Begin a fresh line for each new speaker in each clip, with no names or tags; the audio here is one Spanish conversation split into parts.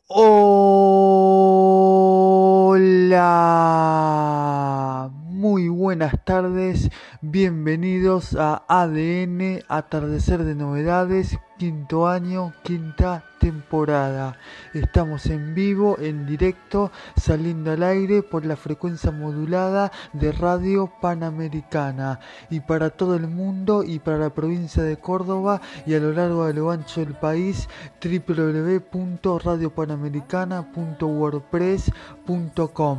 Hola, muy buenas tardes, bienvenidos a ADN, Atardecer de Novedades, quinto año, quinta temporada. Estamos en vivo, en directo, saliendo al aire por la frecuencia modulada de Radio Panamericana y para todo el mundo y para la provincia de Córdoba y a lo largo de lo ancho del país, www.radiopanamericana.wordpress.com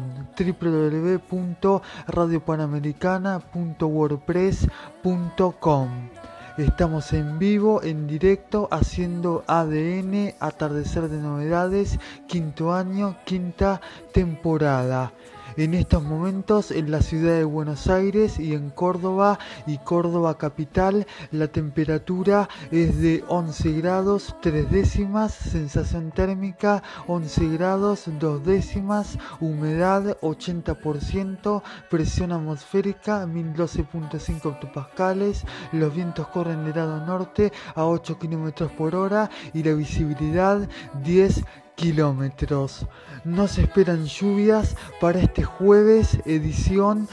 www.radiopanamericana.wordpress.com. Estamos en vivo, en directo, haciendo ADN, Atardecer de Novedades, quinto año, quinta temporada. En estos momentos en la ciudad de Buenos Aires y en Córdoba y Córdoba capital la temperatura es de 11 grados 3 décimas, sensación térmica 11 grados 2 décimas, humedad 80%, presión atmosférica 1012.5 hectopascales, los vientos corren del lado norte a 8 km por hora y la visibilidad 10 kilómetros. No se esperan lluvias para este jueves, edición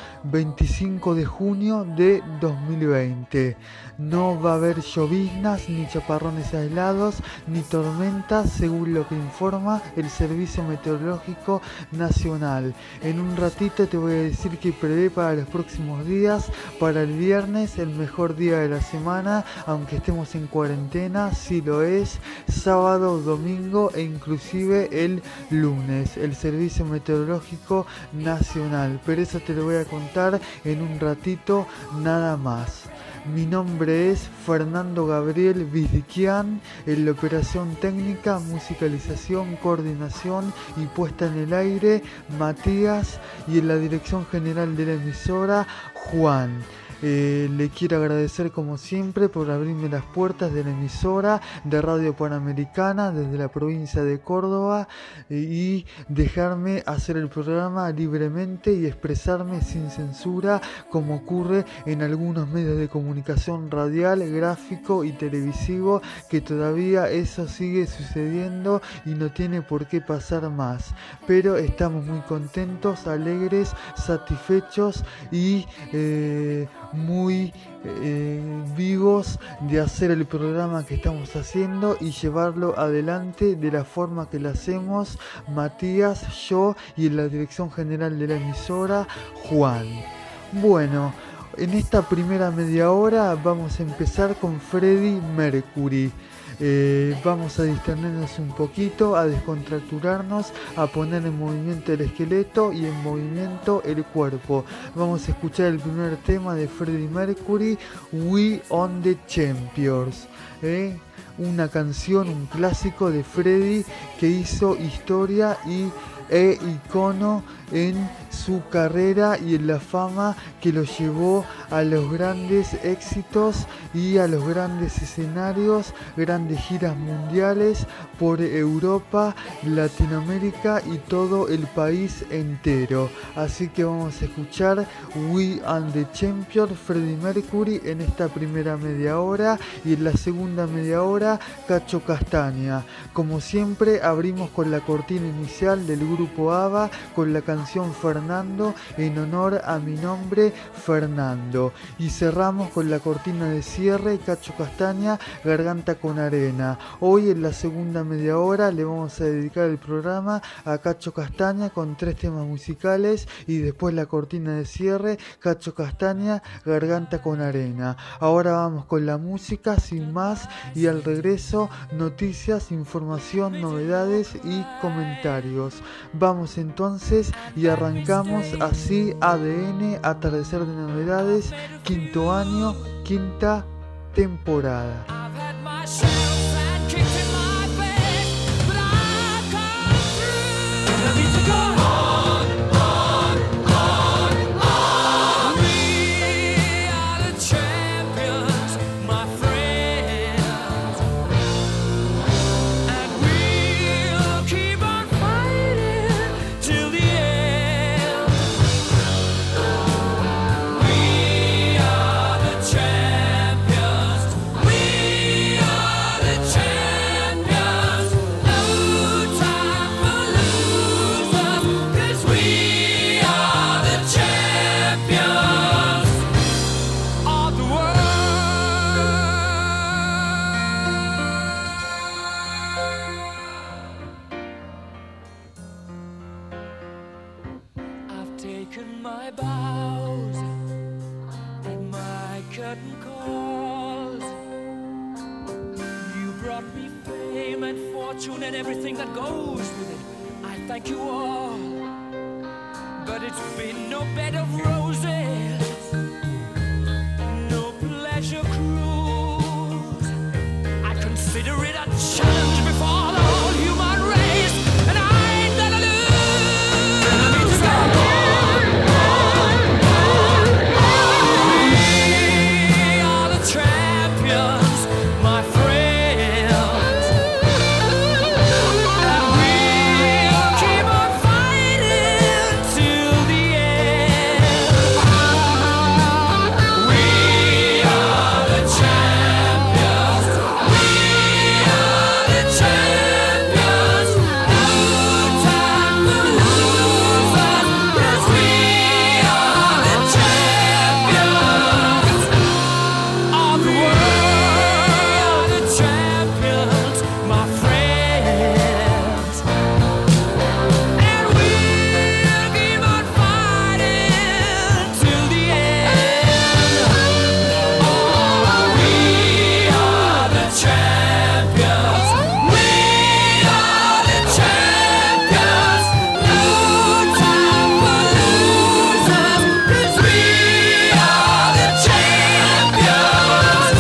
25 de junio de 2020. No va a haber lloviznas, ni chaparrones aislados, ni tormentas, según lo que informa el Servicio Meteorológico Nacional. En un ratito te voy a decir que prevé para los próximos días. Para el viernes, el mejor día de la semana, aunque estemos en cuarentena, sí lo es, sábado, domingo e inclusive el lunes, el Servicio Meteorológico Nacional. Pero eso te lo voy a contar en un ratito nada más. Mi nombre es Fernando Gabriel Vizdiquian, en la operación técnica, musicalización, coordinación y puesta en el aire, Matías, y en la dirección general de la emisora, Juan. Le quiero agradecer como siempre por abrirme las puertas de la emisora de Radio Panamericana desde la provincia de Córdoba y dejarme hacer el programa libremente y expresarme sin censura como ocurre en algunos medios de comunicación radial, gráfico y televisivo, que todavía eso sigue sucediendo y no tiene por qué pasar más. Pero estamos muy contentos, alegres, satisfechos y muy vivos de hacer el programa que estamos haciendo y llevarlo adelante de la forma que lo hacemos Matías, yo y en la dirección general de la emisora, Juan. Bueno, en esta primera media hora vamos a empezar con Freddie Mercury. Vamos a distendernos un poquito, a descontracturarnos, a poner en movimiento el esqueleto y en movimiento el cuerpo. Vamos a escuchar el primer tema de Freddie Mercury, We Are the Champions. Una canción, un clásico de Freddie que hizo historia e icono en su carrera y en la fama que lo llevó a los grandes éxitos y a los grandes escenarios, grandes giras mundiales por Europa, Latinoamérica y todo el país entero. Así que vamos a escuchar We Are the Champions, Freddie Mercury, en esta primera media hora, y en la segunda media hora Cacho Castaña. Como siempre abrimos con la cortina inicial del grupo ABBA con la canción Fernando, en honor a mi nombre, Fernando, y cerramos con la cortina de cierre, Cacho Castaña, Garganta con Arena. Hoy en la segunda media hora le vamos a dedicar el programa a Cacho Castaña con 3 temas musicales y después la cortina de cierre, Cacho Castaña, Garganta con Arena. Ahora vamos con la música sin más y al regreso noticias, información, novedades y comentarios. Vamos entonces y arrancamos así ADN, Atardecer de Novedades, quinto año, quinta temporada.
fame and fortune and everything that goes with it. I thank you all, but it's been no bed of roses, no pleasure cruise. I consider it a challenge before the whole human race, and I ain't gonna lose. We are the champions, my friends, and we'll keep on fighting till the end. We are the champions. We are the champions. No time for losers, 'cause we are the champions of the world, the champions, my friends. And we'll keep on fighting till the end. Oh, we are the champions. We are the champions. No time for losers, 'cause we are the champions.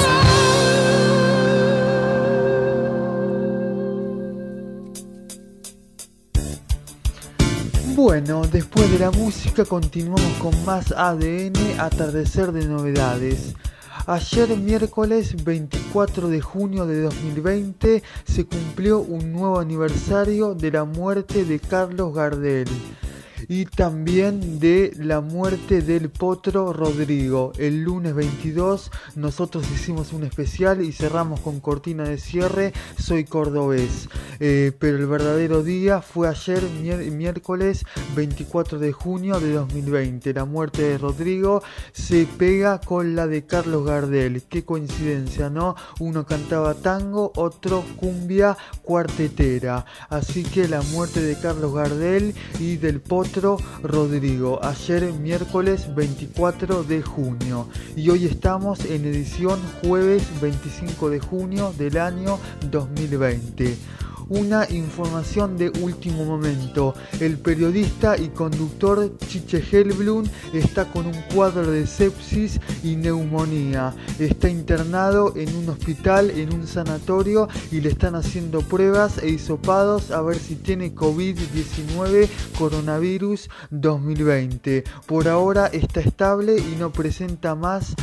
Bueno, después de la música continuamos con más ADN, atardecer de novedades. Ayer miércoles 24 de junio de 2020 se cumplió un nuevo aniversario de la muerte de Carlos Gardel y también de la muerte del Potro Rodrigo. El lunes 22 nosotros hicimos un especial y cerramos con cortina de cierre Soy Cordobés, pero el verdadero día fue ayer miércoles 24 de junio de 2020. La muerte de Rodrigo se pega con la de Carlos Gardel. Qué coincidencia, ¿no? Uno cantaba tango, otro cumbia cuartetera. Así que la muerte de Carlos Gardel y del Potro Rodrigo, ayer miércoles 24 de junio. Y hoy estamos en edición jueves 25 de junio del año 2020. Una información de último momento. El periodista y conductor Chiche Helblum está con un cuadro de sepsis y neumonía. Está internado en un hospital, en un sanatorio, y le están haciendo pruebas e hisopados a ver si tiene COVID-19, coronavirus 2020. Por ahora está estable y no presenta más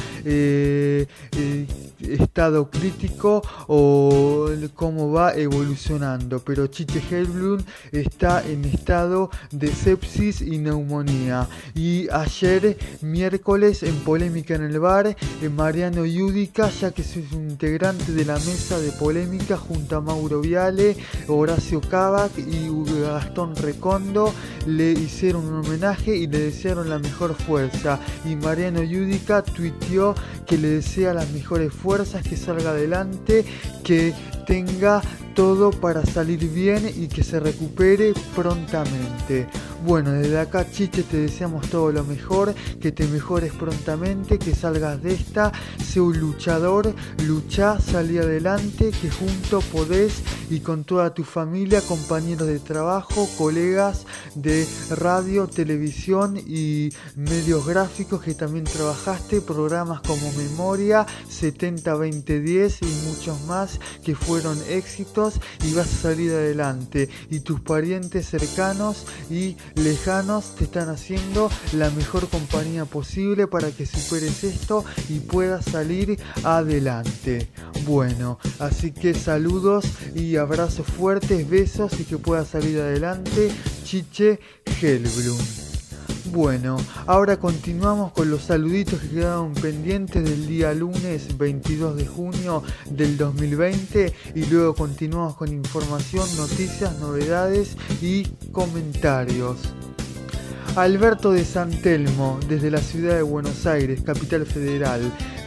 estado crítico o cómo va evolucionando, pero Chiche Helblum está en estado de sepsis y neumonía. Y ayer miércoles, en Polémica en el Bar, Mariano Yudica, ya que es un integrante de la mesa de Polémica junto a Mauro Viale, Horacio Cavac y Gastón Recondo, le hicieron un homenaje y le desearon la mejor fuerza. Y Mariano Yudica tuiteó que le desea las mejores fuerzas, que salga adelante, que tenga todo para salir bien y que se recupere prontamente. Bueno, desde acá, Chiche, te deseamos todo lo mejor, que te mejores prontamente, que salgas de esta, sé un luchador, luchá, salí adelante, que junto podés, y con toda tu familia, compañeros de trabajo, colegas de radio, televisión y medios gráficos que también trabajaste, programas como Memoria, 70-20-10 y muchos más que fueron éxitos, y vas a salir adelante, y tus parientes cercanos y lejanos te están haciendo la mejor compañía posible para que superes esto y puedas salir adelante. Bueno, así que saludos y abrazos fuertes, besos, y que puedas salir adelante, Chiche Helblum. Bueno, ahora continuamos con los saluditos que quedaron pendientes del día lunes 22 de junio del 2020, y luego continuamos con información, noticias, novedades y comentarios. Alberto de San Telmo, desde la ciudad de Buenos Aires, capital federal.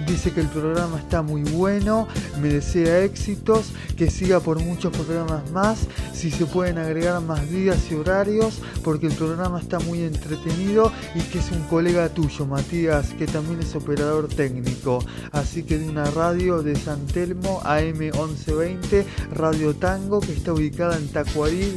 dice que el programa está muy bueno, me desea éxitos, que siga por muchos programas más, si se pueden agregar más días y horarios, porque el programa está muy entretenido y que es un colega tuyo, Matías, que también es operador técnico, así que de una radio de San Telmo, AM 1120, Radio Tango, que está ubicada en Tacuarí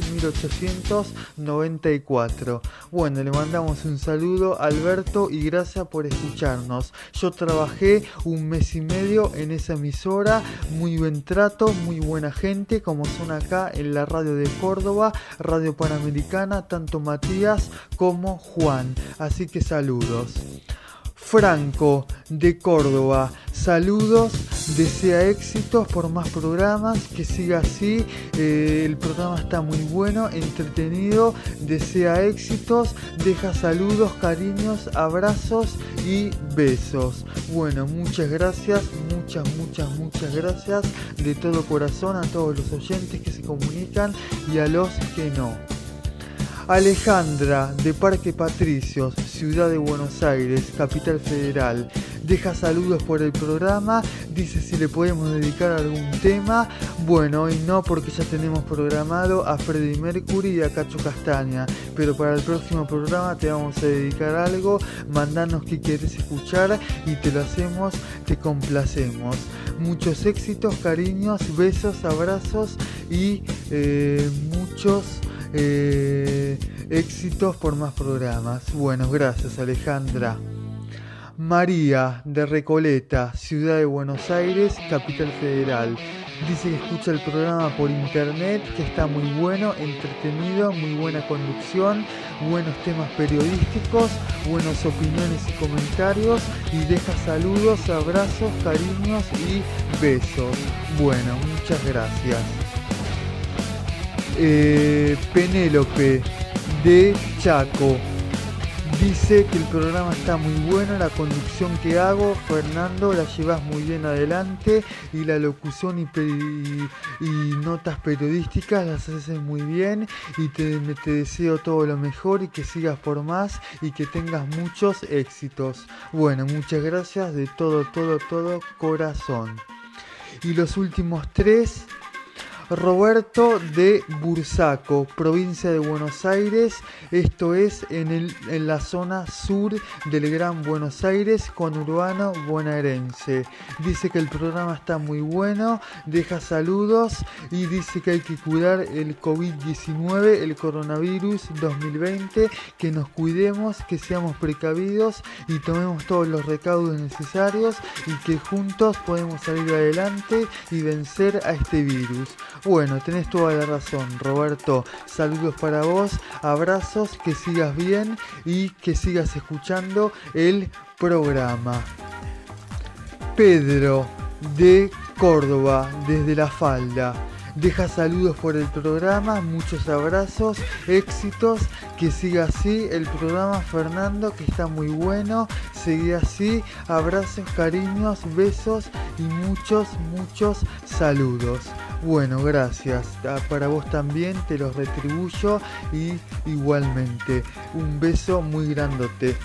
1894. Bueno, le mandamos un saludo a Alberto y gracias por escucharnos. Yo trabajé un mes y medio en esa emisora, muy buen trato, muy buena gente, como son acá en la radio de Córdoba, Radio Panamericana, tanto Matías como Juan, así que saludos. Franco de Córdoba, saludos, desea éxitos por más programas, que siga así, el programa está muy bueno, entretenido, desea éxitos, deja saludos, cariños, abrazos y besos. Bueno, muchas gracias, muchas gracias de todo corazón a todos los oyentes que se comunican y a los que no. Alejandra de Parque Patricios, Ciudad de Buenos Aires, Capital Federal, deja saludos por el programa, dice si le podemos dedicar algún tema. Bueno, hoy no, porque ya tenemos programado a Freddie Mercury y a Cacho Castaña, pero para el próximo programa te vamos a dedicar algo, mandanos qué quieres escuchar y te lo hacemos, te complacemos. Muchos éxitos, cariños, besos, abrazos y muchos éxitos por más programas. Bueno, gracias Alejandra. María de Recoleta, Ciudad de Buenos Aires, Capital Federal, dice que escucha el programa por internet, que está muy bueno, entretenido, muy buena conducción, buenos temas periodísticos, buenas opiniones y comentarios, y deja saludos, abrazos, cariños y besos. Bueno, muchas gracias. Penélope de Chaco, dice que el programa está muy bueno, la conducción que hago, Fernando, la llevas muy bien adelante y la locución y notas periodísticas las haces muy bien y te deseo todo lo mejor y que sigas por más y que tengas muchos éxitos. Bueno, muchas gracias de todo corazón. Y los últimos tres, Roberto de Bursaco, provincia de Buenos Aires, esto es en la zona sur del Gran Buenos Aires, conurbano bonaerense. Dice que el programa está muy bueno, deja saludos y dice que hay que cuidar el COVID-19, el coronavirus 2020, que nos cuidemos, que seamos precavidos y tomemos todos los recaudos necesarios y que juntos podemos salir adelante y vencer a este virus. Bueno, tenés toda la razón, Roberto. Saludos para vos, abrazos, que sigas bien y que sigas escuchando el programa. Pedro de Córdoba, desde La Falda, deja saludos por el programa, muchos abrazos, éxitos, que siga así el programa, Fernando, que está muy bueno, seguí así, abrazos, cariños, besos y muchos saludos. Bueno, gracias, para vos también, te los retribuyo y igualmente, un beso muy grandote,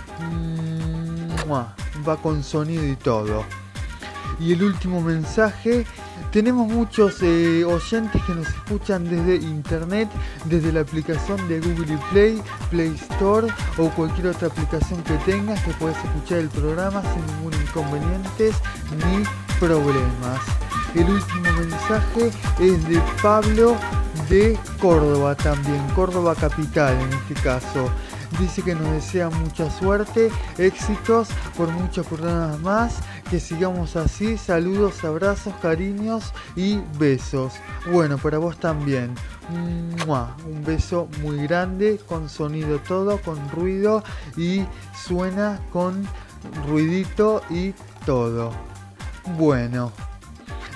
va con sonido y todo. Y el último mensaje, tenemos muchos oyentes que nos escuchan desde internet, desde la aplicación de Google Play, Play Store o cualquier otra aplicación que tengas, que puedes escuchar el programa sin ningún inconveniente ni problemas. El último mensaje es de Pablo de Córdoba también, Córdoba capital en este caso. Dice que nos desea mucha suerte, éxitos por muchos programas más, que sigamos así, saludos, abrazos, cariños y besos. Bueno, para vos también, un beso muy grande, con sonido todo, con ruido y suena con ruidito y todo. Bueno,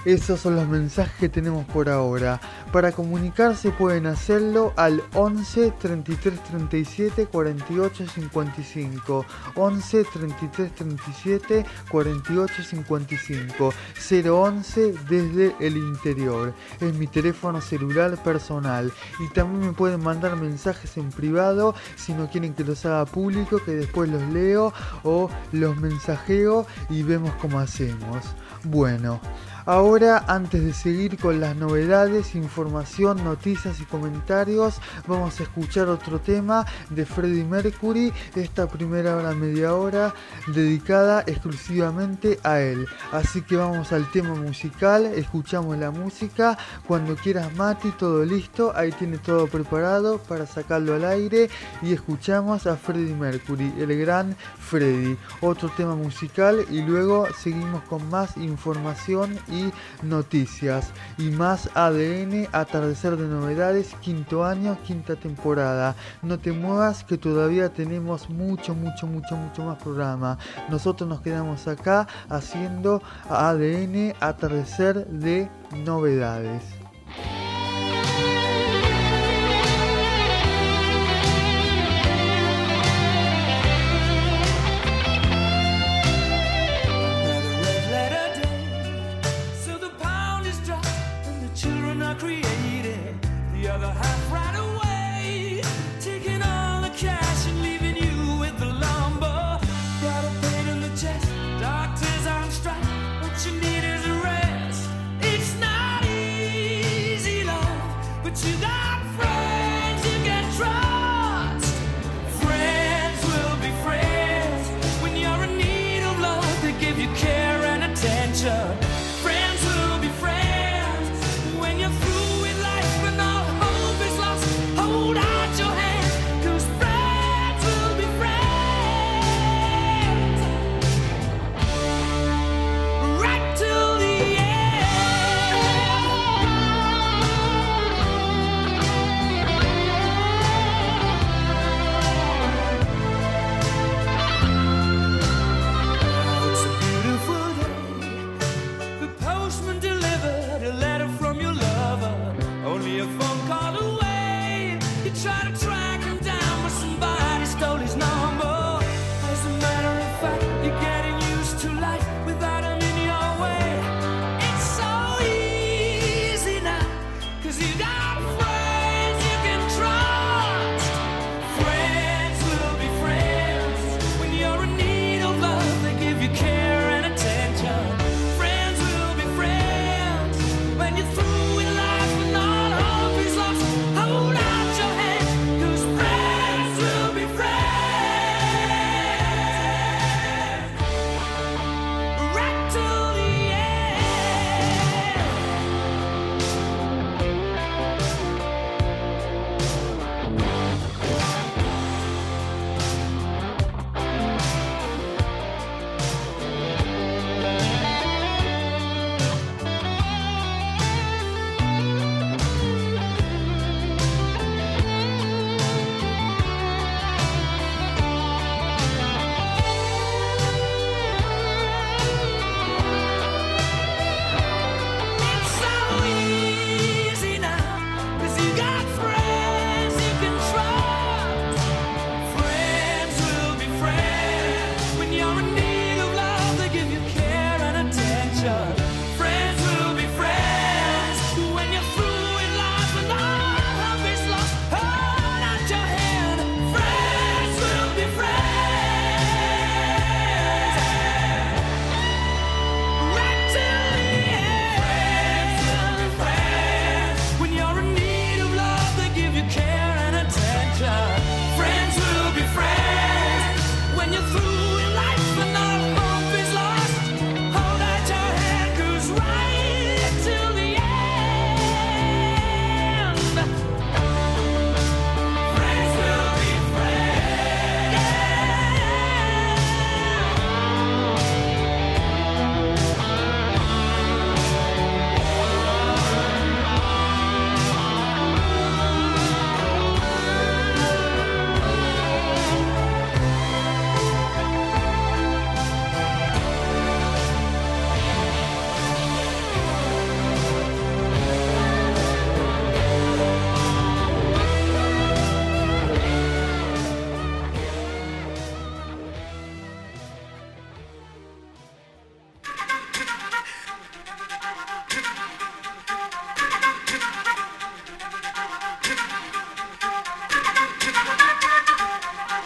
Esos son los mensajes que tenemos por ahora. Para comunicarse pueden hacerlo al 11 33 37 48 55. 11 33 37 48 55. 011 desde el interior. Es mi teléfono celular personal. Y también me pueden mandar mensajes en privado si no quieren que los haga público, que después los leo o los mensajeo y vemos cómo hacemos. Bueno, ahora, antes de seguir con las novedades, información, noticias y comentarios, vamos a escuchar otro tema de Freddie Mercury, esta primera hora, media hora, dedicada exclusivamente a él. Así que vamos al tema musical, escuchamos la música. Cuando quieras, Mati, todo listo, ahí tiene todo preparado para sacarlo al aire y escuchamos a Freddie Mercury, el gran Freddie. Otro tema musical y luego seguimos con más información y noticias y más ADN, atardecer de novedades, quinto año, quinta temporada. No te muevas que todavía tenemos mucho más programa. Nosotros nos quedamos acá haciendo ADN, atardecer de novedades.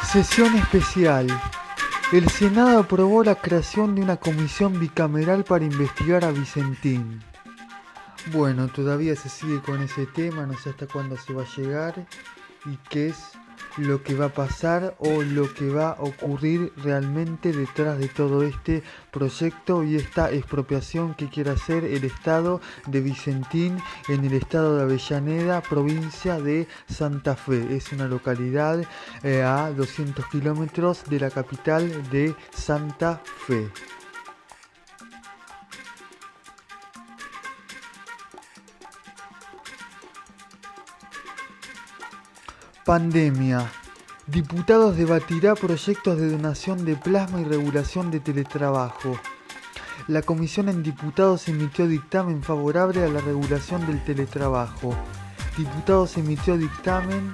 Sesión especial. El Senado aprobó la creación de una comisión bicameral para investigar a Vicentín. Bueno, todavía se sigue con ese tema, no sé hasta cuándo se va a llegar y qué es lo que va a pasar o lo que va a ocurrir realmente detrás de todo este proyecto y esta expropiación que quiere hacer el estado de Vicentín en el estado de Avellaneda, provincia de Santa Fe. Es una localidad a 200 kilómetros de la capital de Santa Fe. Pandemia. Diputados debatirá proyectos de donación de plasma y regulación de teletrabajo. La comisión en diputados emitió dictamen favorable a la regulación del teletrabajo. Diputados emitió dictamen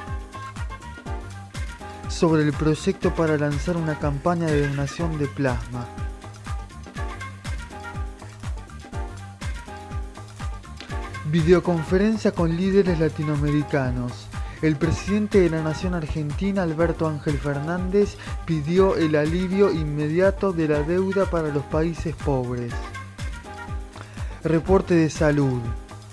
sobre el proyecto para lanzar una campaña de donación de plasma. Videoconferencia con líderes latinoamericanos. El presidente de la Nación Argentina, Alberto Ángel Fernández, pidió el alivio inmediato de la deuda para los países pobres. Reporte de salud.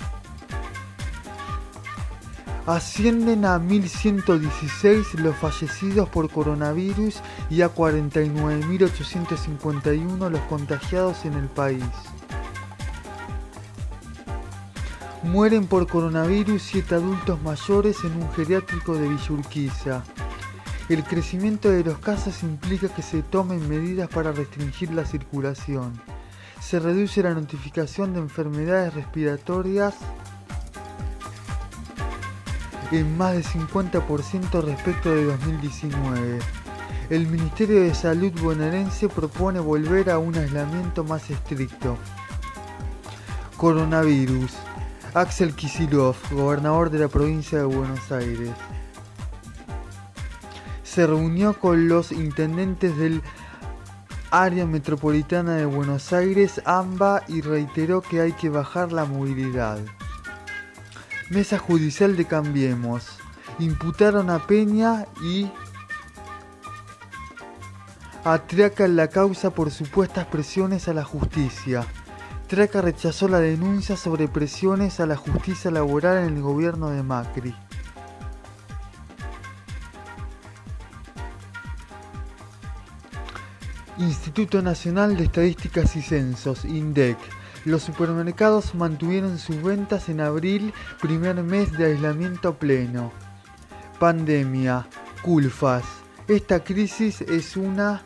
Ascienden a 1.116 los fallecidos por coronavirus y a 49.851 los contagiados en el país. Mueren por coronavirus 7 adultos mayores en un geriátrico de Villa Urquiza. El crecimiento de los casos implica que se tomen medidas para restringir la circulación. Se reduce la notificación de enfermedades respiratorias en más de 50% respecto de 2019. El Ministerio de Salud bonaerense propone volver a un aislamiento más estricto. Coronavirus. Axel Kicillof, gobernador de la provincia de Buenos Aires, se reunió con los intendentes del área metropolitana de Buenos Aires, AMBA, y reiteró que hay que bajar la movilidad. Mesa judicial de Cambiemos. Imputaron a Peña y a Triaca en la causa por supuestas presiones a la justicia. Triaca rechazó la denuncia sobre presiones a la justicia laboral en el gobierno de Macri. Instituto Nacional de Estadísticas y Censos, INDEC. Los supermercados mantuvieron sus ventas en abril, primer mes de aislamiento pleno. Pandemia. Culfas. Esta crisis es una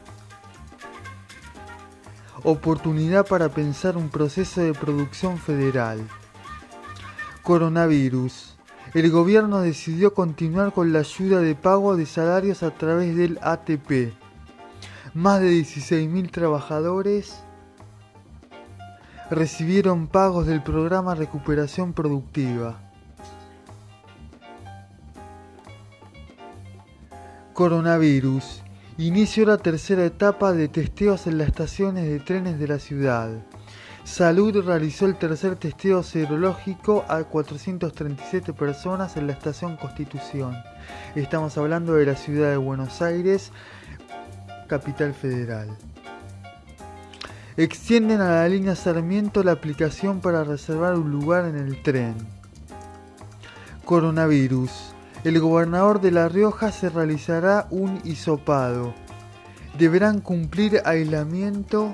oportunidad para pensar un proceso de producción federal. Coronavirus. El gobierno decidió continuar con la ayuda de pago de salarios a través del ATP. Más de 16.000 trabajadores recibieron pagos del programa Recuperación Productiva. Coronavirus. Inició la tercera etapa de testeos en las estaciones de trenes de la ciudad. Salud realizó el tercer testeo serológico a 437 personas en la estación Constitución. Estamos hablando de la ciudad de Buenos Aires, capital federal. Extienden a la línea Sarmiento la aplicación para reservar un lugar en el tren. Coronavirus. El gobernador de La Rioja se realizará un hisopado. Deberán cumplir aislamiento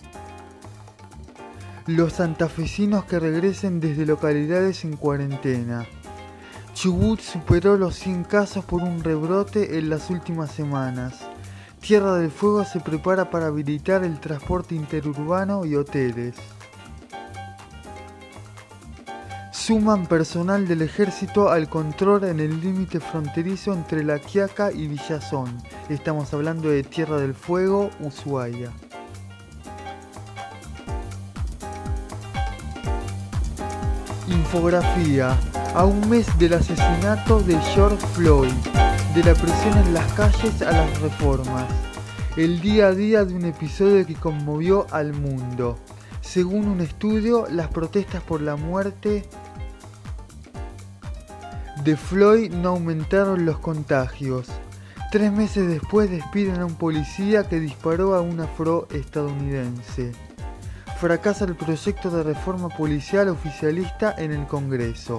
los santafesinos que regresen desde localidades en cuarentena. Chubut superó los 100 casos por un rebrote en las últimas semanas. Tierra del Fuego se prepara para habilitar el transporte interurbano y hoteles. Suman personal del ejército al control en el límite fronterizo entre La Quiaca y Villazón. Estamos hablando de Tierra del Fuego, Ushuaia. Infografía. A un mes del asesinato de George Floyd, de la presión en las calles a las reformas. El día a día de un episodio que conmovió al mundo. Según un estudio, las protestas por la muerte de Floyd no aumentaron los contagios. 3 meses después despiden a un policía que disparó a un afroestadounidense. Fracasa el proyecto de reforma policial oficialista en el Congreso.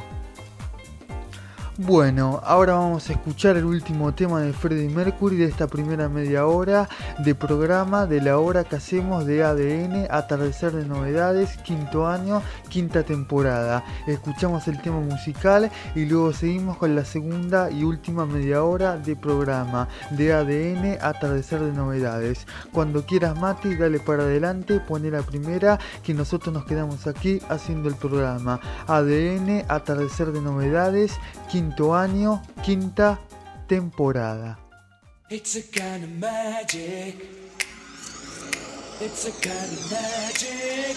Bueno, ahora vamos a escuchar el último tema de Freddie Mercury de esta primera media hora de programa de la hora que hacemos de ADN, Atardecer de Novedades, 5º año, 5ª temporada. Escuchamos el tema musical y luego seguimos con la segunda y última media hora de programa de ADN, Atardecer de Novedades. Cuando quieras, Mati, dale para adelante, poné la primera, que nosotros nos quedamos aquí haciendo el programa. ADN, Atardecer de Novedades, 5º año, 5ª temporada.
It's a kind of magic. It's a kind of magic.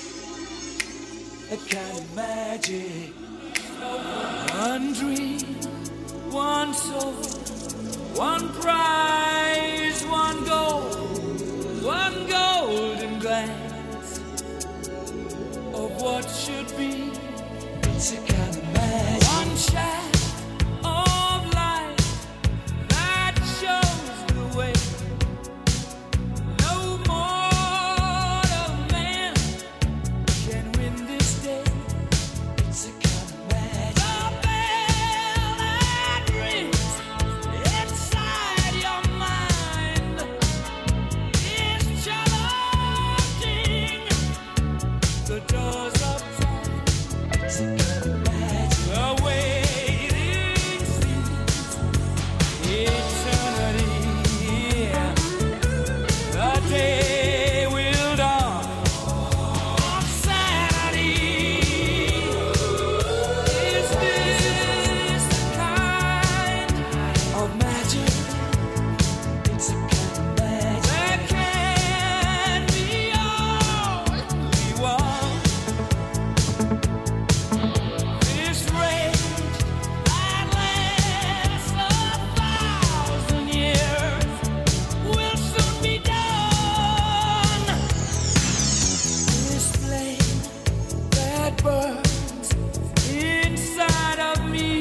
A kind of magic. One dream, one soul, one prize, one golden glance of what should be. It's a kind of magic. One shaft of light that shows the way. No mortal man can win this day. It's a kind of magic. The bell that rings inside your mind is challenging the doors of time. It's a kind of magic. The waiting seems eternity. The day will dawn on Saturday. Is this the kind of magic? It's a kind of magic. There can be only one. This rage that lasts 1,000 years will soon be done. This flame that burns inside of me,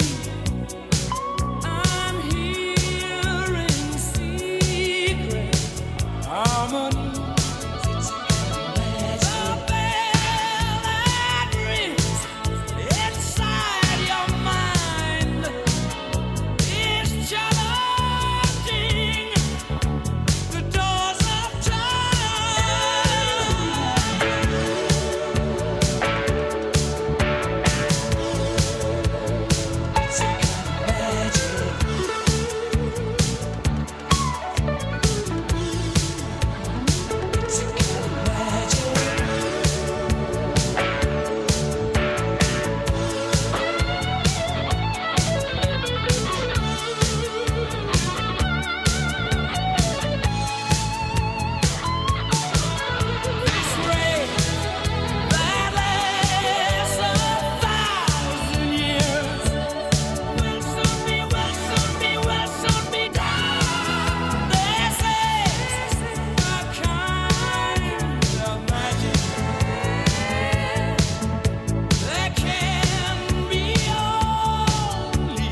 I'm hearing secret harmonies. It's a kind of magic. The bell that rings inside your mind is challenging the doors of time. It's a kind of magic. It's a kind of magic. This rain that lasts 1,000 years will soon be done. This is a kind of magic. There can be only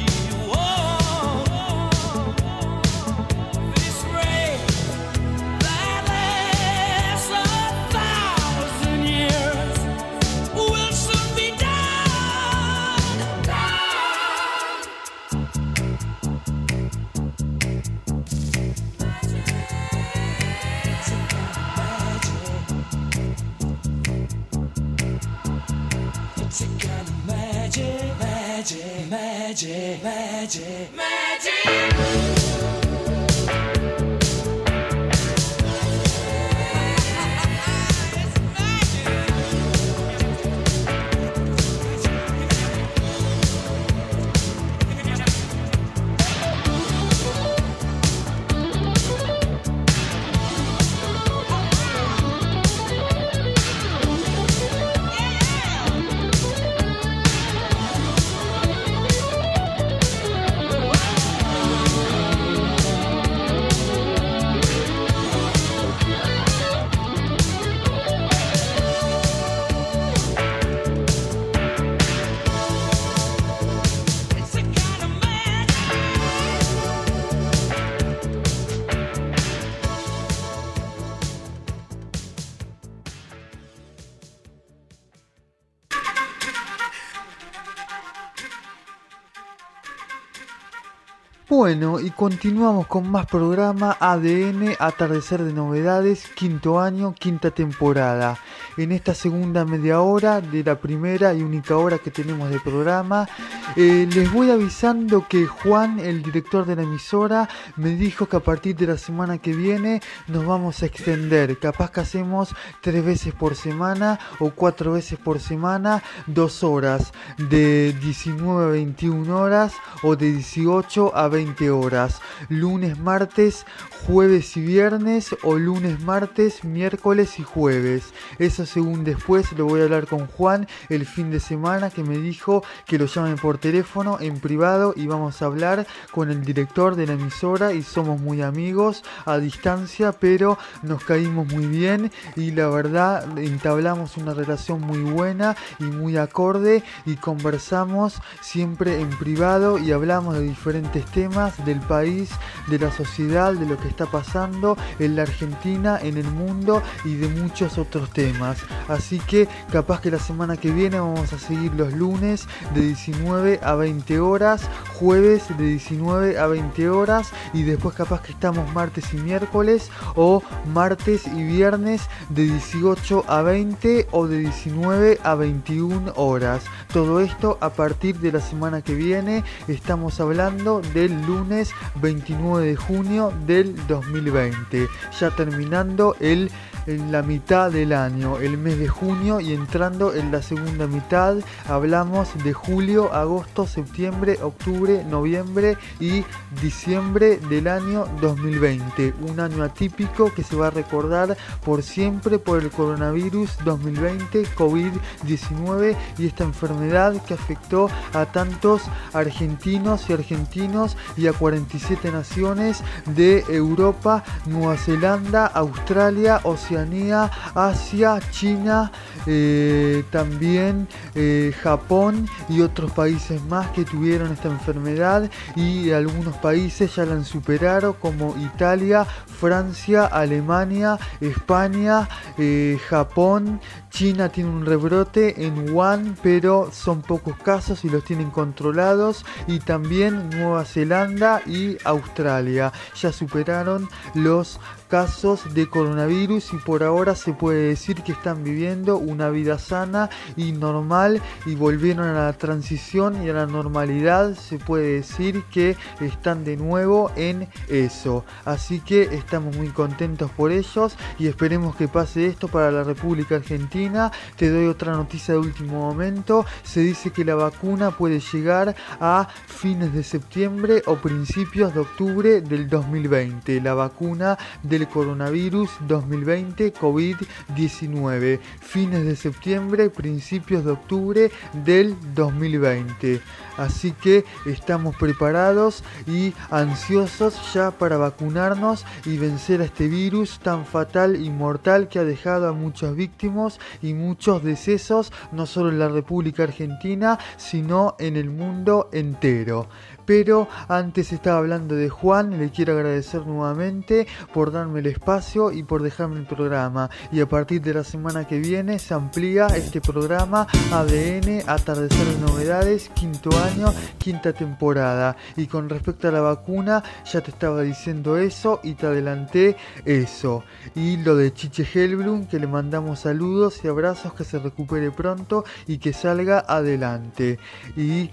one. This rain that lasts 1,000 years will soon be done. It's a kind of magic, magic, magic, magic, magic.
Bueno, y continuamos con más programa ADN, Atardecer de Novedades, quinto año, quinta temporada. En esta segunda media hora de la primera y única hora que tenemos de programa, les voy avisando que Juan, el director de la emisora, me dijo que a partir de la semana que viene nos vamos a extender. Capaz que hacemos 3 veces por semana o 4 veces por semana, 2 horas, de 19 a 21 horas o de 18 a 20 horas, lunes, martes, jueves y viernes, o lunes, martes, miércoles y jueves. Eso según después lo voy a hablar con Juan el fin de semana, que me dijo que lo llame por teléfono en privado y vamos a hablar con el director de la emisora, y somos muy amigos a distancia, pero nos caímos muy bien y la verdad entablamos una relación muy buena y muy acorde, y conversamos siempre en privado y hablamos de diferentes temas del país, de la sociedad, de lo que está pasando en la Argentina, en el mundo y de muchos otros temas. Así que capaz que la semana que viene vamos a seguir los lunes de 19 a 20 horas, jueves de 19 a 20 horas, y después capaz que estamos martes y miércoles, o martes y viernes de 18 a 20 o de 19 a 21 horas. Todo esto a partir de la semana que viene. Estamos hablando del lunes 29 de junio del 2020, ya terminando en la mitad del año, el mes de junio, y entrando en la segunda mitad. Hablamos de julio, agosto, septiembre, octubre, noviembre y diciembre del año 2020, un año atípico que se va a recordar por siempre por el coronavirus 2020, COVID-19, y esta enfermedad que afectó a tantos argentinos y a 47 naciones de Europa, Nueva Zelanda, Australia, Oceanía, Asia, China, también Japón y otros países más que tuvieron esta enfermedad, y algunos países ya la han superado, como Italia, Francia, Alemania, España, Japón. China tiene un rebrote en Wuhan, pero son pocos casos y los tienen controlados, y también Nueva Zelanda y Australia ya superaron los casos de coronavirus, y por ahora se puede decir que están viviendo una vida sana y normal, y volvieron a la transición y a la normalidad. Se puede decir que están de nuevo en eso, así que estamos muy contentos por ellos y esperemos que pase esto para la República Argentina. Te doy otra noticia de último momento: se dice que la vacuna puede llegar a fines de septiembre o principios de octubre del 2020, la vacuna del coronavirus 2020 COVID-19, fines de septiembre, principios de octubre del 2020. Así que estamos preparados y ansiosos ya para vacunarnos y vencer a este virus tan fatal y mortal que ha dejado a muchas víctimas y muchos decesos, no solo en la República Argentina, sino en el mundo entero. Pero antes estaba hablando de Juan, le quiero agradecer nuevamente por darme el espacio y por dejarme el programa. Y a partir de la semana que viene se amplía este programa ADN, Atardecer de Novedades, quinto año, quinta temporada. Y con respecto a la vacuna, ya te estaba diciendo eso y te adelanté eso. Y lo de Chiche Helbrun, que le mandamos saludos y abrazos, que se recupere pronto y que salga adelante. Y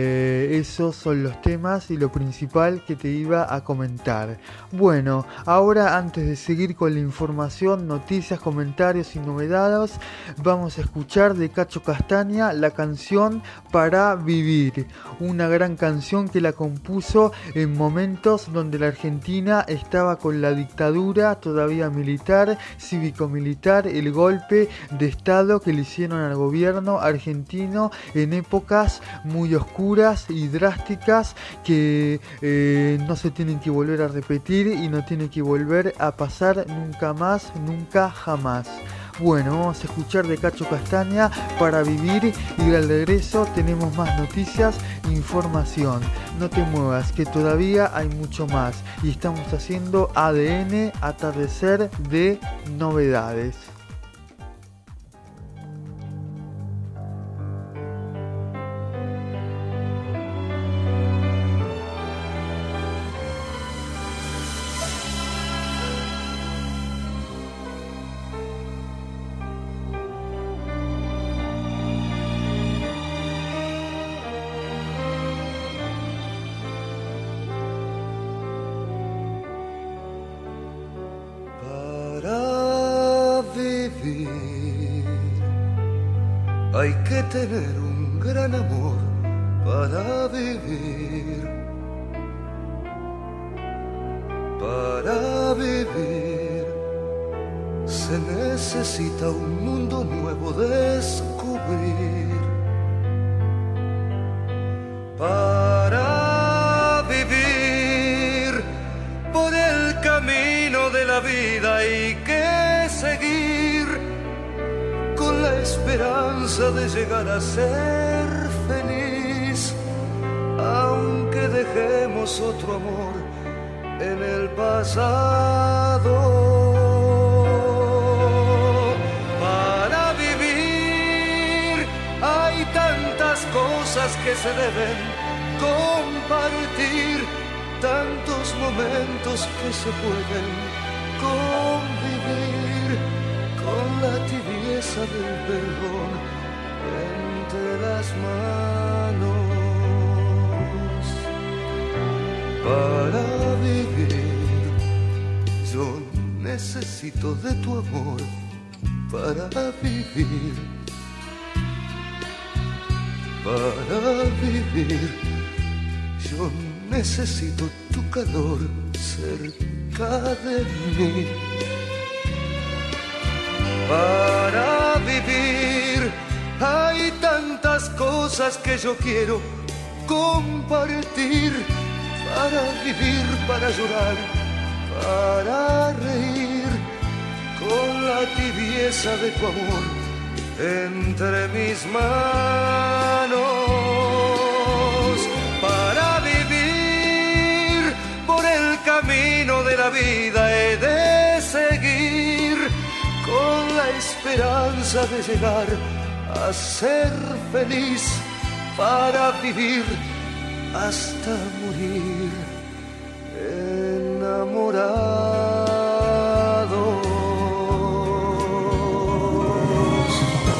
esos son los temas y lo principal que te iba a comentar. Bueno, ahora antes de seguir con la información, noticias, comentarios y novedades, vamos a escuchar de Cacho Castaña la canción Para Vivir, una gran canción que la compuso en momentos donde la Argentina estaba con la dictadura todavía militar, cívico-militar, el golpe de estado que le hicieron al gobierno argentino en épocas muy oscuras y drásticas que no se tienen que volver a repetir y no tienen que volver a pasar nunca más, nunca jamás. Bueno, vamos a escuchar de Cacho Castaña Para Vivir, y al regreso tenemos más noticias e información. No te muevas, que todavía hay mucho más, y estamos haciendo ADN, Atardecer de Novedades.
hay que tener un gran amor para vivir. Para vivir se necesita un mundo nuevo descubrir. Para vivir por el camino de la vida hay que seguir con la esperanza de llegar a ser feliz, aunque dejemos otro amor en el pasado. Para vivir hay tantas cosas que se deben compartir, tantos momentos que se pueden convivir con la tibieza del perdón entre las manos. Para vivir yo necesito de tu amor. Para vivir, para vivir yo necesito tu calor cerca de mí. Para vivir hay tantas cosas que yo quiero compartir. Para vivir, para llorar, para reír con la tibieza de tu amor entre mis manos. Para vivir por el camino de la vida he de seguir con la esperanza de llegar a ser feliz. Para vivir hasta morir enamorados.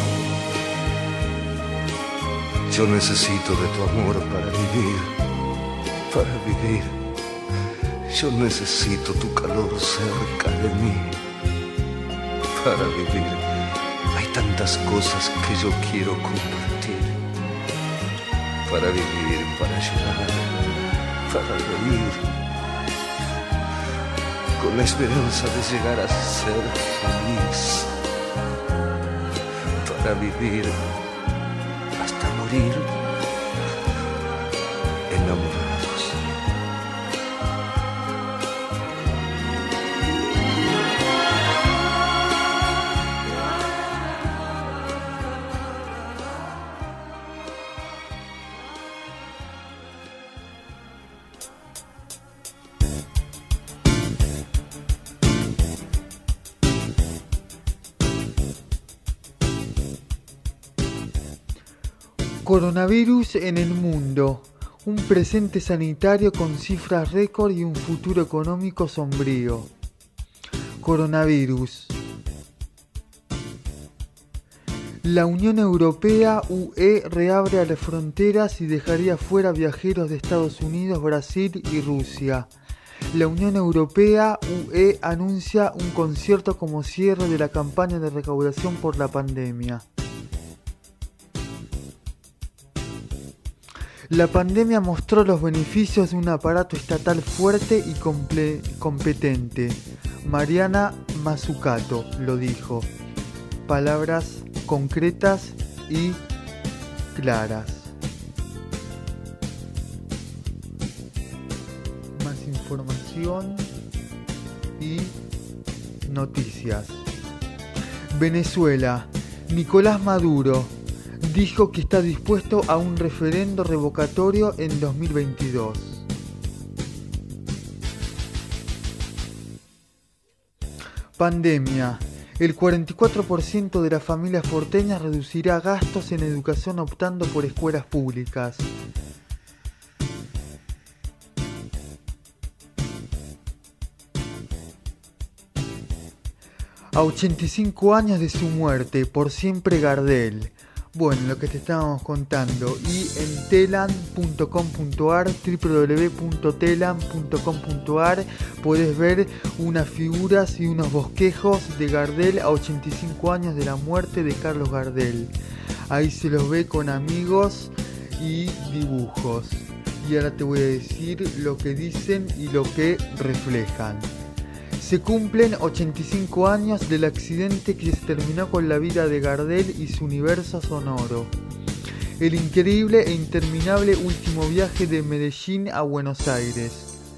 Yo necesito de tu amor para vivir, para vivir. Yo necesito tu calor cerca de mí. Para vivir hay tantas cosas que yo quiero compartir. Para vivir, para llorar, para reír, con la esperanza de llegar a ser feliz. Para vivir hasta morir enamorados.
Coronavirus en el mundo, un presente sanitario con cifras récord y un futuro económico sombrío. Coronavirus. La Unión Europea, UE, reabre a las fronteras y dejaría fuera viajeros de Estados Unidos, Brasil y Rusia. La Unión Europea, UE, anuncia un concierto como cierre de la campaña de recaudación por la pandemia. La pandemia mostró los beneficios de un aparato estatal fuerte y competente. Mariana Mazzucato lo dijo. Palabras concretas y claras. Más información y noticias. Venezuela. Nicolás Maduro dijo que está dispuesto a un referendo revocatorio en 2022. Pandemia. El 44% de las familias porteñas reducirá gastos en educación optando por escuelas públicas. A 85 años de su muerte, por siempre Gardel. Bueno, lo que te estábamos contando. Y en telam.com.ar, www.telam.com.ar, podés ver unas figuras y unos bosquejos de Gardel a 85 años de la muerte de Carlos Gardel. Ahí se los ve con amigos y dibujos. Y ahora te voy a decir lo que dicen y lo que reflejan. Se cumplen 85 años del accidente que se terminó con la vida de Gardel y su universo sonoro. El increíble e interminable último viaje de Medellín a Buenos Aires.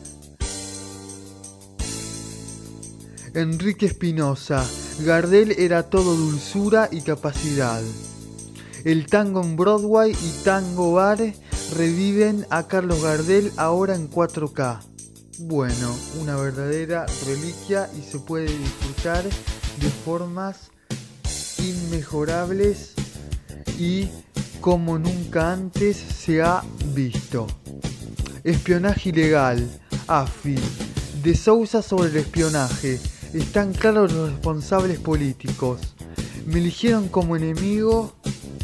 Enrique Espinosa, Gardel era todo dulzura y capacidad. El tango en Broadway y Tango Bar reviven a Carlos Gardel ahora en 4K. Bueno, una verdadera reliquia y se puede disfrutar de formas inmejorables y como nunca antes se ha visto. Espionaje ilegal, AFI, de Sousa sobre el espionaje. Están claros los responsables políticos. Me eligieron como enemigo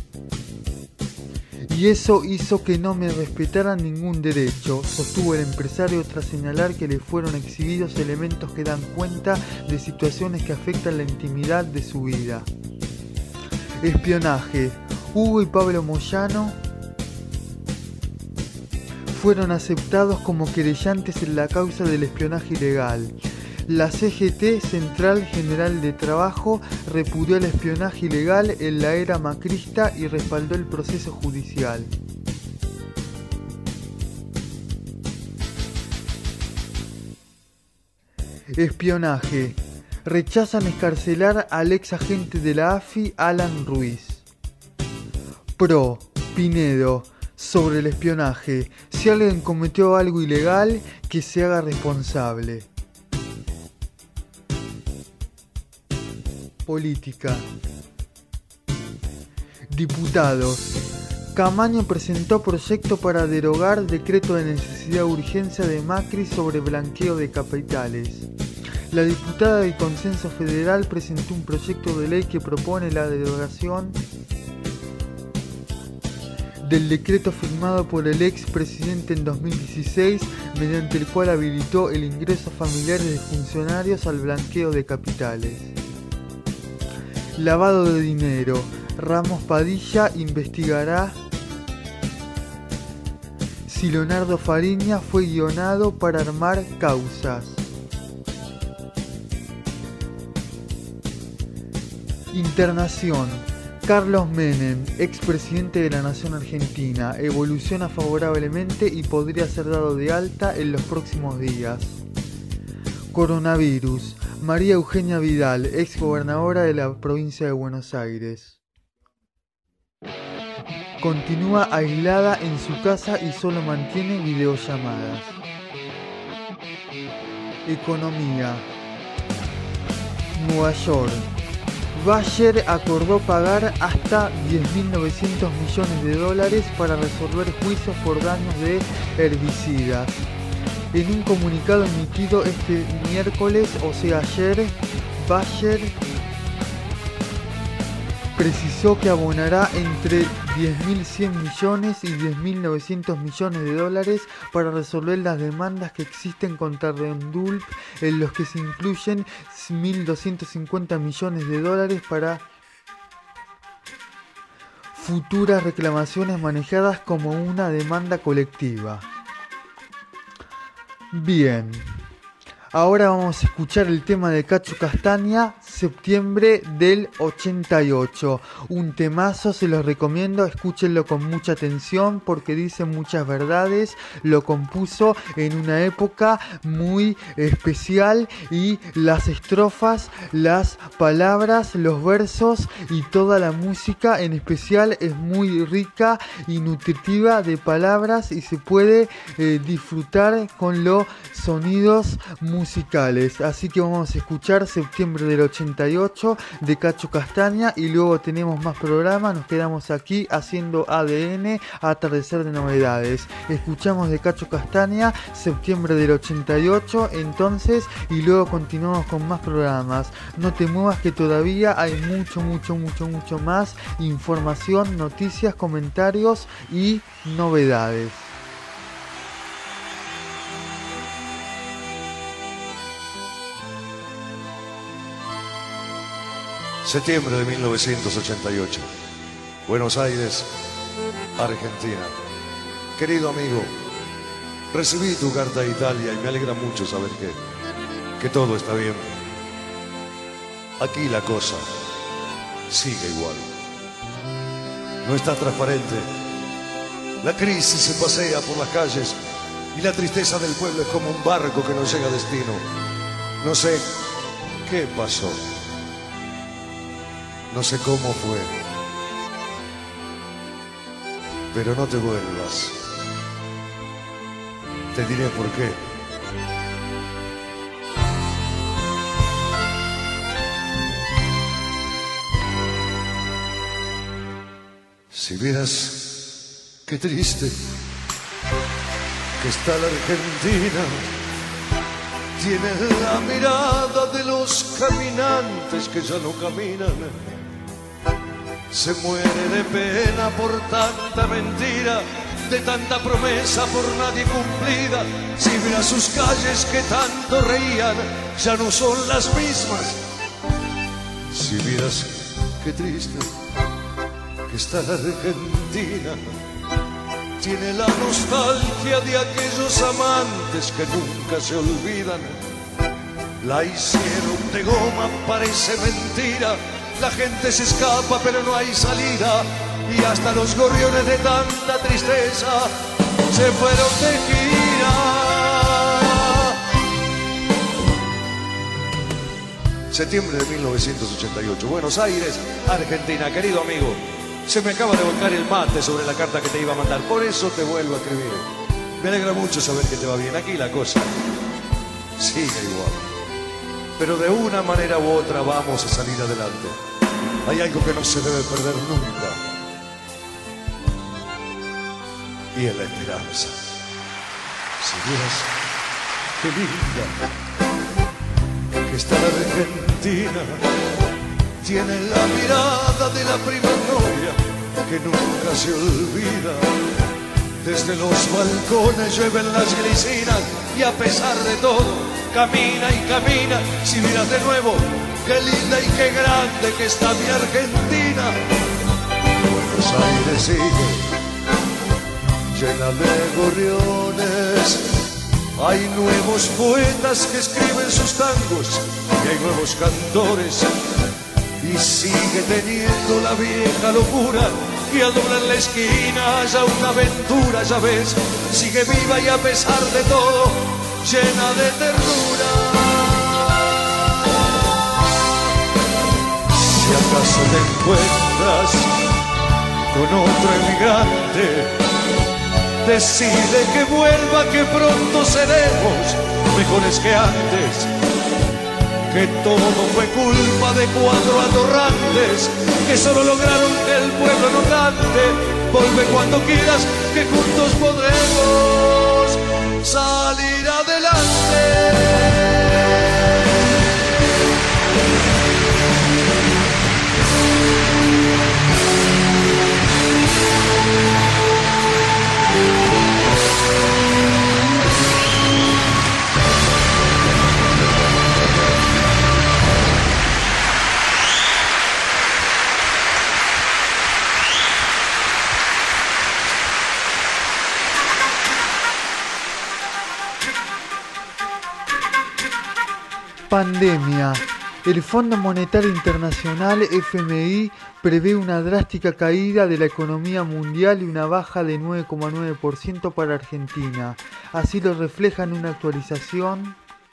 y eso hizo que no me respetaran ningún derecho, sostuvo el empresario tras señalar que le fueron exhibidos elementos que dan cuenta de situaciones que afectan la intimidad de su vida. Espionaje. Hugo y Pablo Moyano fueron aceptados como querellantes en la causa del espionaje ilegal. La CGT, Central General de Trabajo, repudió el espionaje ilegal en la era macrista y respaldó el proceso judicial. Espionaje. Rechazan excarcelar al ex agente de la AFI, Alan Ruiz. Pro, Pinedo, sobre el espionaje. Si alguien cometió algo ilegal, que se haga responsable. Política. Diputados. Camaño presentó proyecto para derogar decreto de necesidad de urgencia de Macri sobre blanqueo de capitales. La diputada del Consenso Federal presentó un proyecto de ley que propone la derogación del decreto firmado por el ex presidente en 2016, mediante el cual habilitó el ingreso familiar de funcionarios al blanqueo de capitales. Lavado de dinero. Ramos Padilla investigará si Leonardo Fariña fue guionado para armar causas. Internación. Carlos Menem, expresidente de la Nación Argentina, evoluciona favorablemente y podría ser dado de alta en los próximos días. Coronavirus. María Eugenia Vidal, exgobernadora de la provincia de Buenos Aires, continúa aislada en su casa y solo mantiene videollamadas. Economía. Nueva York. Bayer acordó pagar hasta $10.900 millones para resolver juicios por daños de herbicidas. En un comunicado emitido este miércoles, o sea ayer, Bayer precisó que abonará entre 10.100 millones y 10.900 millones de dólares para resolver las demandas que existen contra Rendulp, en los que se incluyen 1.250 millones de dólares para futuras reclamaciones manejadas como una demanda colectiva. Bien, ahora vamos a escuchar el tema de Cacho Castaña, Septiembre del 88. Un temazo, se los recomiendo, escúchenlo con mucha atención porque dice muchas verdades. Lo compuso en una época muy especial y las estrofas, las palabras, los versos y toda la música en especial es muy rica y nutritiva de palabras y se puede disfrutar con los sonidos musicales. Así que vamos a escuchar Septiembre del 88 de Cacho Castaña y luego tenemos más programas. Nos quedamos aquí haciendo ADN, Atardecer de Novedades. Escuchamos de Cacho Castaña Septiembre del 88 entonces y luego continuamos con más programas. No te muevas que todavía hay mucho más información, noticias, comentarios y novedades.
Septiembre de 1988. Buenos Aires, Argentina. Querido amigo, recibí tu carta de Italia y me alegra mucho saber que todo está bien. Aquí la cosa sigue igual. No está transparente. La crisis se pasea por las calles y la tristeza del pueblo es como un barco que no llega a destino. No sé qué pasó. No sé cómo fue. Pero no te vuelvas. Te diré por qué. Si vieras qué triste que está la Argentina, tiene la mirada de los caminantes que ya no caminan. Se muere de pena por tanta mentira, de tanta promesa por nadie cumplida. Si vieras sus calles que tanto reían, ya no son las mismas. Si vieras qué triste que está la Argentina, tiene la nostalgia de aquellos amantes que nunca se olvidan. La hicieron de goma, parece mentira. La gente se escapa pero no hay salida, y hasta los gorriones de tanta tristeza se fueron de gira. Septiembre de 1988, Buenos Aires, Argentina. Querido amigo, se me acaba de volcar el mate sobre la carta que te iba a mandar, por eso te vuelvo a escribir. Me alegra mucho saber que te va bien. Aquí la cosa sigue igual, pero de una manera u otra vamos a salir adelante. Hay algo que no se debe perder nunca, y es la esperanza. Si vieras qué linda que está la Argentina, tiene la mirada de la prima novia que nunca se olvida. Desde los balcones llueven las glicinas y a pesar de todo camina y camina. Si miras de nuevo, qué linda y qué grande que está mi Argentina. Buenos Aires sigue llena de gorriones. Hay nuevos poetas que escriben sus tangos y hay nuevos cantores. Y sigue teniendo la vieja locura, y al doblar la esquina haya una aventura, ya ves, sigue viva y a pesar de todo, llena de ternura. Si acaso te encuentras con otro emigrante, decide que vuelva, que pronto seremos mejores que antes. Que todo fue culpa de 4 atorrantes que solo lograron que el pueblo no cante. Vuelve cuando quieras, que juntos podremos salir adelante.
Pandemia. El Fondo Monetario Internacional, FMI, prevé una drástica caída de la economía mundial y una baja de 9,9% para Argentina. Así lo refleja en una actualización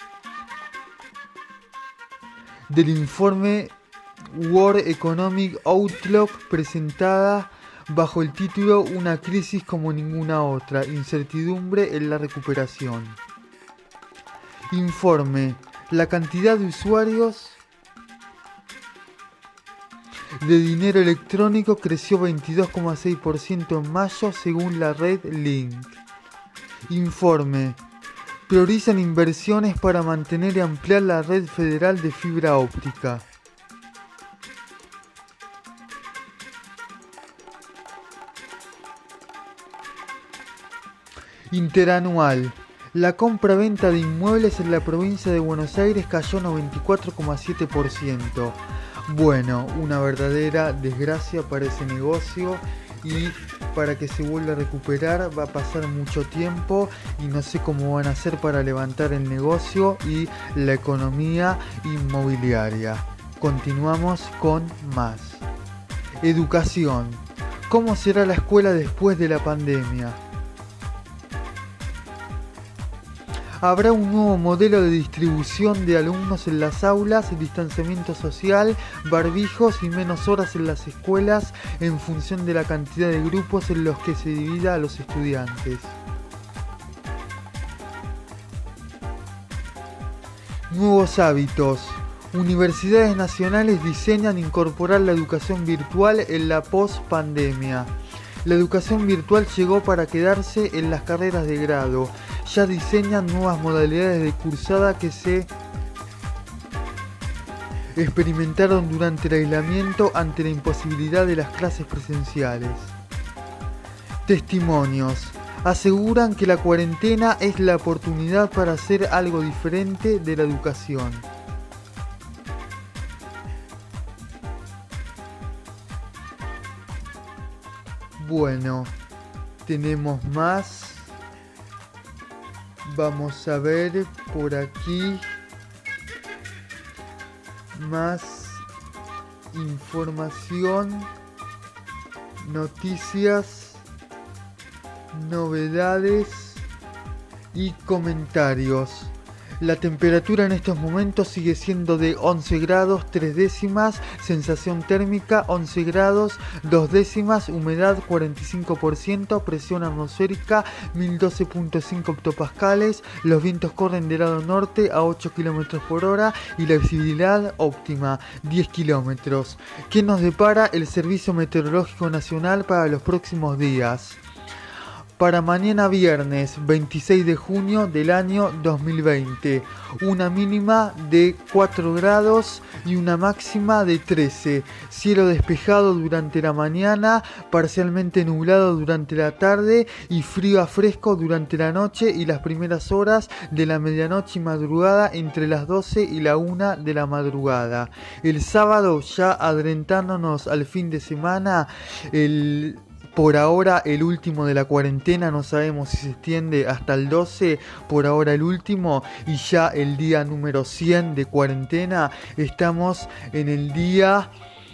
del informe World Economic Outlook presentada bajo el título Una crisis como ninguna otra, incertidumbre en la recuperación. Informe. La cantidad de usuarios de dinero electrónico creció 22,6% en mayo según la red Link. Informe. Priorizan inversiones para mantener y ampliar la red federal de fibra óptica. Interanual. La compra-venta de inmuebles en la provincia de Buenos Aires cayó 94,7%. Bueno, una verdadera desgracia para ese negocio, y para que se vuelva a recuperar va a pasar mucho tiempo y no sé cómo van a hacer para levantar el negocio y la economía inmobiliaria. Continuamos con más. Educación. ¿Cómo será la escuela después de la pandemia? Habrá un nuevo modelo de distribución de alumnos en las aulas, distanciamiento social, barbijos y menos horas en las escuelas en función de la cantidad de grupos en los que se divida a los estudiantes. Nuevos hábitos. Universidades nacionales diseñan incorporar la educación virtual en la post-pandemia. La educación virtual llegó para quedarse en las carreras de grado. Ya diseñan nuevas modalidades de cursada que se experimentaron durante el aislamiento ante la imposibilidad de las clases presenciales. Testimonios. Aseguran que la cuarentena es la oportunidad para hacer algo diferente de la educación. Bueno, tenemos más. Vamos a ver por aquí más información, noticias, novedades y comentarios. La temperatura en estos momentos sigue siendo de 11 grados 3 décimas, sensación térmica 11 grados 2 décimas, humedad 45%, presión atmosférica 1012.5 hectopascales, los vientos corren del lado norte a 8 km por hora y la visibilidad óptima 10 km. ¿Qué nos depara el Servicio Meteorológico Nacional para los próximos días? Para mañana viernes 26 de junio del año 2020, una mínima de 4 grados y una máxima de 13. Cielo despejado durante la mañana, parcialmente nublado durante la tarde y frío a fresco durante la noche y las primeras horas de la medianoche y madrugada entre las 12 y la 1 de la madrugada. El sábado, ya adelantándonos al fin de semana, por ahora el último de la cuarentena, no sabemos si se extiende hasta el 12, por ahora el último, y ya el día número 100 de cuarentena, estamos en el día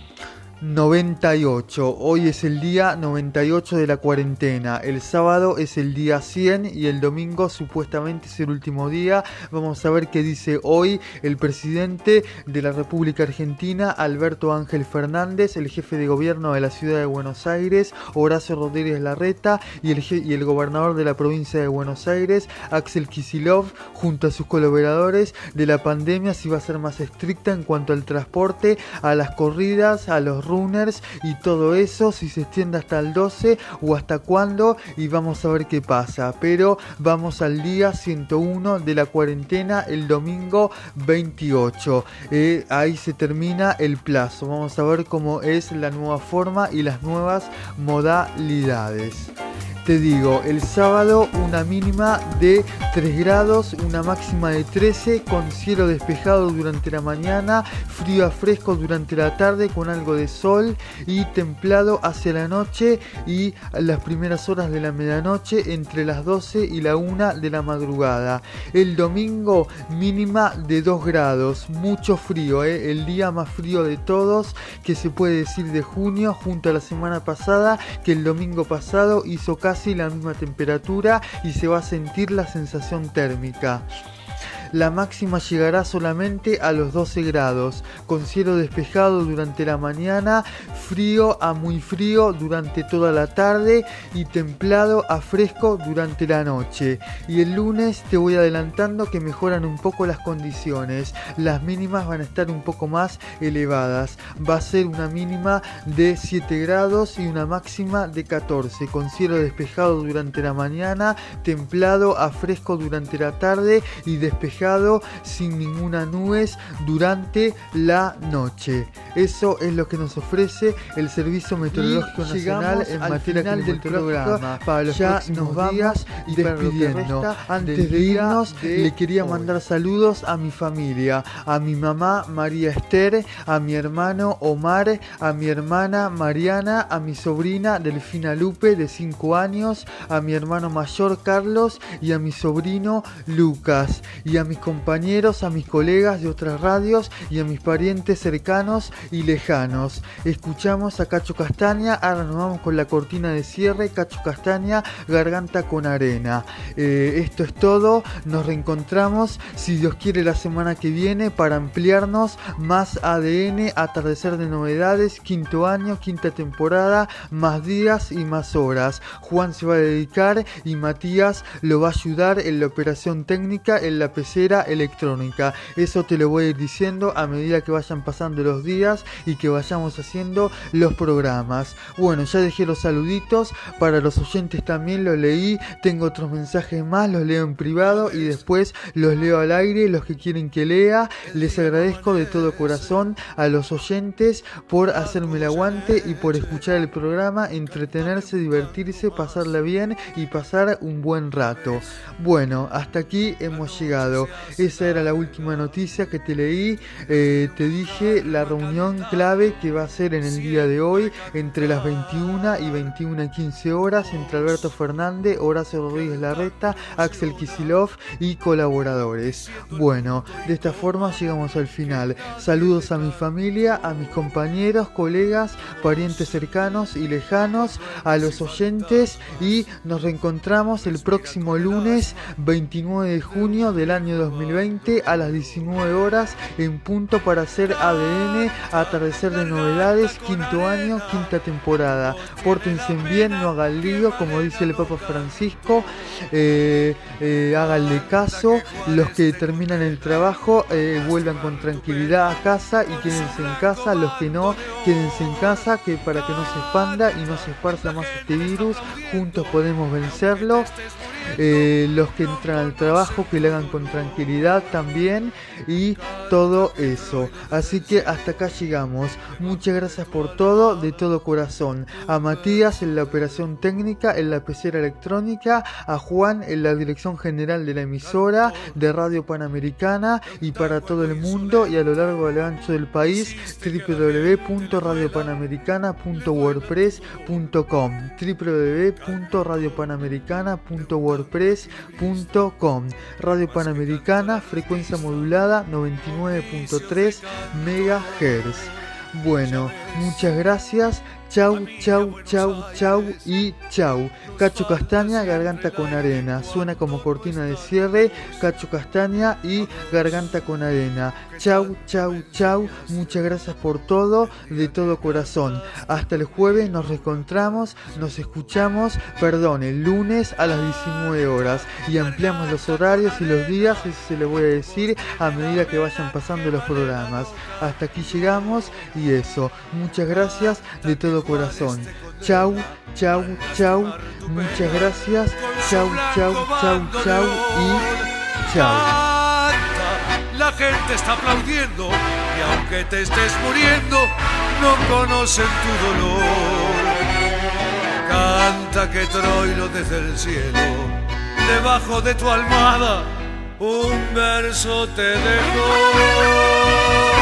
98. Hoy es el día 98 de la cuarentena. El sábado es el día 100 y el domingo supuestamente es el último día. Vamos a ver qué dice hoy el presidente de la República Argentina, Alberto Ángel Fernández, el jefe de gobierno de la ciudad de Buenos Aires, Horacio Rodríguez Larreta, y el gobernador de la provincia de Buenos Aires, Axel Kicillof, junto a sus colaboradores, de la pandemia, si va a ser más estricta en cuanto al transporte, a las corridas, a los runners y todo eso, si se extiende hasta el 12 o hasta cuándo, y vamos a ver qué pasa. Pero vamos al día 101 de la cuarentena, el domingo 28. Ahí se termina el plazo. Vamos a ver cómo es la nueva forma y las nuevas modalidades. Te digo, el sábado una mínima de 3 grados, una máxima de 13, con cielo despejado durante la mañana, frío a fresco durante la tarde con algo de sol y templado hacia la noche y las primeras horas de la medianoche entre las 12 y la 1 de la madrugada. El domingo mínima de 2 grados, mucho frío, el día más frío de todos que se puede decir de junio, junto a la semana pasada, que el domingo pasado hizo casi la misma temperatura y se va a sentir la sensación térmica. La máxima llegará solamente a los 12 grados, con cielo despejado durante la mañana, frío a muy frío durante toda la tarde y templado a fresco durante la noche. Y el lunes te voy adelantando que mejoran un poco las condiciones. Las mínimas van a estar un poco más elevadas. Va a ser una mínima de 7 grados y una máxima de 14, con cielo despejado durante la mañana, templado a fresco durante la tarde y despejado despejado, sin ninguna nubes durante la noche. Eso es lo que nos ofrece el Servicio Meteorológico Nacional en materia del programa. Para los próximos días y despidiendo. Antes de irnos, le quería mandar saludos a mi familia, a mi mamá María Esther, a mi hermano Omar, a mi hermana Mariana, a mi sobrina Delfina Lupe de 5 años, a mi hermano mayor Carlos y a mi sobrino Lucas, y a mis compañeros, a mis colegas de otras radios y a mis parientes cercanos y lejanos. Escuchamos a Cacho Castaña, ahora nos vamos con la cortina de cierre. Cacho Castaña, Garganta con Arena. Esto es todo, nos reencontramos si Dios quiere la semana que viene para ampliarnos más ADN, Atardecer de Novedades, 5º año, 5ª temporada, más días y más horas. Juan se va a dedicar y Matías lo va a ayudar en la operación técnica, en la pecera electrónica. Eso te lo voy a ir diciendo a medida que vayan pasando los días y que vayamos haciendo los programas. Bueno, ya dejé los saluditos, para los oyentes también los leí, tengo otros mensajes más, los leo en privado y después los leo al aire, los que quieren que lea. Les agradezco de todo corazón a los oyentes por hacerme el aguante y por escuchar el programa, entretenerse, divertirse, pasarla bien y pasar un buen rato. Bueno, hasta aquí hemos llegado. Esa era la última noticia que te leí. Te dije la reunión clave que va a ser en el día de hoy entre las 21 y 21:15 horas entre Alberto Fernández, Horacio Rodríguez Larreta, Axel Kicillof y colaboradores. Bueno, de esta forma llegamos al final. Saludos a mi familia, a mis compañeros, colegas, parientes cercanos y lejanos, a los oyentes, y nos reencontramos el próximo lunes 29 de junio del año 2020 a las 19 horas en punto para hacer ADN, Atardecer de Novedades, 5º año, 5ª temporada. Pórtense bien, no hagan lío, como dice el Papa Francisco, háganle caso. Los que terminan el trabajo vuelvan con tranquilidad a casa y quédense en casa. Los que no, quédense en casa, que para que no se expanda y no se esparza más este virus. Juntos podemos vencerlo. Los que entran al trabajo, que le hagan con tranquilidad también, y todo eso. Así que hasta acá llegamos. Muchas gracias por todo, de todo corazón. A Matías en la operación técnica, en la pecera electrónica, a Juan en la dirección general de la emisora de Radio Panamericana, y para todo el mundo y a lo largo del ancho del país, www.radiopanamericana.wordpress.com www.radiopanamericana.wordpress.com. Radio Panamericana, frecuencia modulada 99.3 MHz. Bueno, muchas gracias. Chau, chau, chau, chau y chau. Cacho Castaña, Garganta con Arena. Suena como cortina de cierre. Cacho Castaña y Garganta con Arena. Chau, chau, chau. Muchas gracias por todo, de todo corazón. Hasta el jueves nos reencontramos, nos escuchamos, el lunes a las 19 horas. Y ampliamos los horarios y los días, eso se lo voy a decir a medida que vayan pasando los programas. Hasta aquí llegamos y eso. Muchas gracias, de todo corazón. Chau, chau, chau. Muchas gracias. Chau, chau, chau, chau y chau.
La gente está aplaudiendo y aunque te estés muriendo, no conocen tu dolor. Canta que Troilo desde el cielo, debajo de tu almohada, un verso te dejó.